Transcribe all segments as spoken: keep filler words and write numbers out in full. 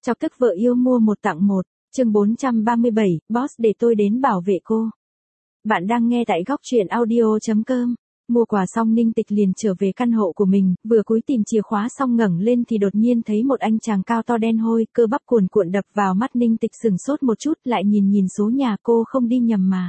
Chọc tức vợ yêu mua một tặng một, chương bốn trăm ba mươi bảy, boss để tôi đến bảo vệ cô. Bạn đang nghe tại góc truyện audio chấm com. Mua quà xong Ninh Tịch liền trở về căn hộ của mình, vừa cúi tìm chìa khóa xong ngẩng lên thì đột nhiên thấy một anh chàng cao to đen hôi, cơ bắp cuồn cuộn đập vào mắt Ninh Tịch sừng sốt một chút, lại nhìn nhìn số nhà, cô không đi nhầm mà.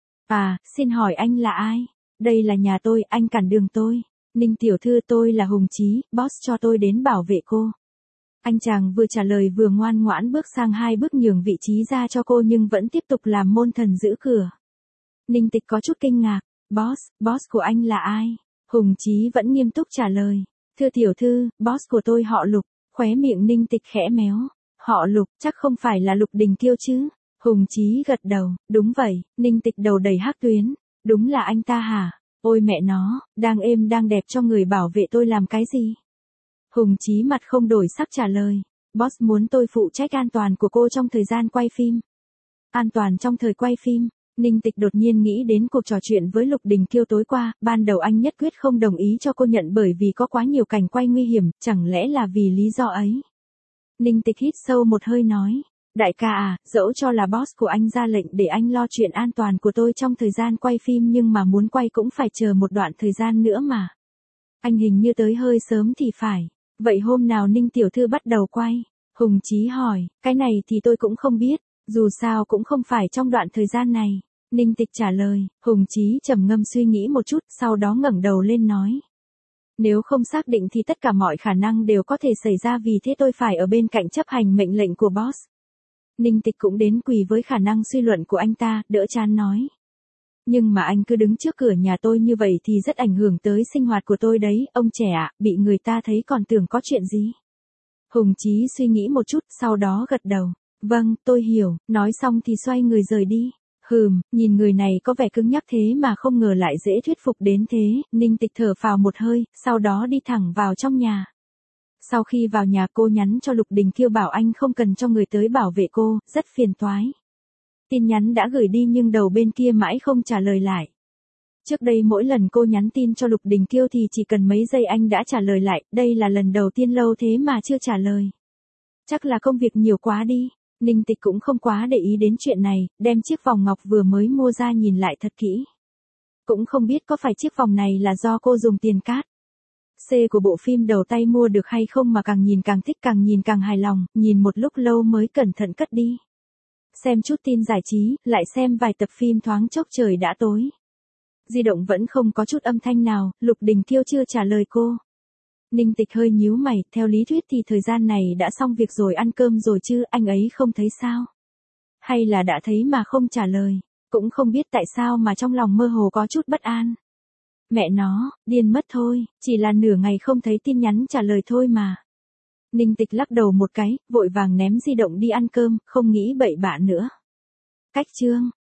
À, xin hỏi anh là ai? Đây là nhà tôi, anh cản đường tôi. Ninh tiểu thư, tôi là Hùng Chí, boss cho tôi đến bảo vệ cô. Anh chàng vừa trả lời vừa ngoan ngoãn bước sang hai bước nhường vị trí ra cho cô nhưng vẫn tiếp tục làm môn thần giữ cửa. Ninh Tịch có chút kinh ngạc, boss, boss của anh là ai? Hùng Chí vẫn nghiêm túc trả lời, thưa tiểu thư, boss của tôi họ Lục. Khóe miệng Ninh Tịch khẽ méo, họ Lục, chắc không phải là Lục Đình Kiêu chứ? Hùng Chí gật đầu, đúng vậy. Ninh Tịch đầu đầy hắc tuyến, đúng là anh ta hả? Ôi mẹ nó, đang êm đang đẹp cho người bảo vệ tôi làm cái gì? Hùng Chí mặt không đổi sắc trả lời, boss muốn tôi phụ trách an toàn của cô trong thời gian quay phim. An toàn trong thời quay phim? Ninh Tịch đột nhiên nghĩ đến cuộc trò chuyện với Lục Đình Kiêu tối qua, ban đầu anh nhất quyết không đồng ý cho cô nhận bởi vì có quá nhiều cảnh quay nguy hiểm, chẳng lẽ là vì lý do ấy? Ninh Tịch hít sâu một hơi nói, đại ca à, dẫu cho là boss của anh ra lệnh để anh lo chuyện an toàn của tôi trong thời gian quay phim nhưng mà muốn quay cũng phải chờ một đoạn thời gian nữa mà. Anh hình như tới hơi sớm thì phải. Vậy hôm nào Ninh tiểu thư bắt đầu quay? Hùng Chí hỏi, cái này thì tôi cũng không biết, dù sao cũng không phải trong đoạn thời gian này. Ninh Tịch trả lời, Hùng Chí trầm ngâm suy nghĩ một chút, sau đó ngẩng đầu lên nói. Nếu không xác định thì tất cả mọi khả năng đều có thể xảy ra vì thế tôi phải ở bên cạnh chấp hành mệnh lệnh của boss. Ninh Tịch cũng đến quỳ với khả năng suy luận của anh ta, đỡ chán nói. Nhưng mà anh cứ đứng trước cửa nhà tôi như vậy thì rất ảnh hưởng tới sinh hoạt của tôi đấy, ông trẻ ạ, bị người ta thấy còn tưởng có chuyện gì. Hùng Chí suy nghĩ một chút, sau đó gật đầu. Vâng, tôi hiểu, nói xong thì xoay người rời đi. Hừm, nhìn người này có vẻ cứng nhắc thế mà không ngờ lại dễ thuyết phục đến thế, Ninh Tịch thở phào một hơi, sau đó đi thẳng vào trong nhà. Sau khi vào nhà cô nhắn cho Lục Đình Kiêu bảo anh không cần cho người tới bảo vệ cô, rất phiền toái. Tin nhắn đã gửi đi nhưng đầu bên kia mãi không trả lời lại. Trước đây mỗi lần cô nhắn tin cho Lục Đình Kiêu thì chỉ cần mấy giây anh đã trả lời lại, đây là lần đầu tiên lâu thế mà chưa trả lời. Chắc là công việc nhiều quá đi. Ninh Tịch cũng không quá để ý đến chuyện này, đem chiếc vòng ngọc vừa mới mua ra nhìn lại thật kỹ. Cũng không biết có phải chiếc vòng này là do cô dùng tiền cát C của bộ phim đầu tay mua được hay không mà càng nhìn càng thích, càng nhìn càng hài lòng, nhìn một lúc lâu mới cẩn thận cất đi. Xem chút tin giải trí, lại xem vài tập phim thoáng chốc trời đã tối. Di động vẫn không có chút âm thanh nào, Lục Đình Kiêu chưa trả lời cô. Ninh Tịch hơi nhíu mày, theo lý thuyết thì thời gian này đã xong việc rồi, ăn cơm rồi chứ, anh ấy không thấy sao? Hay là đã thấy mà không trả lời, cũng không biết tại sao mà trong lòng mơ hồ có chút bất an. Mẹ nó, điên mất thôi, chỉ là nửa ngày không thấy tin nhắn trả lời thôi mà. Ninh Tịch lắc đầu một cái, vội vàng ném di động đi ăn cơm, không nghĩ bậy bạ nữa. Cách chương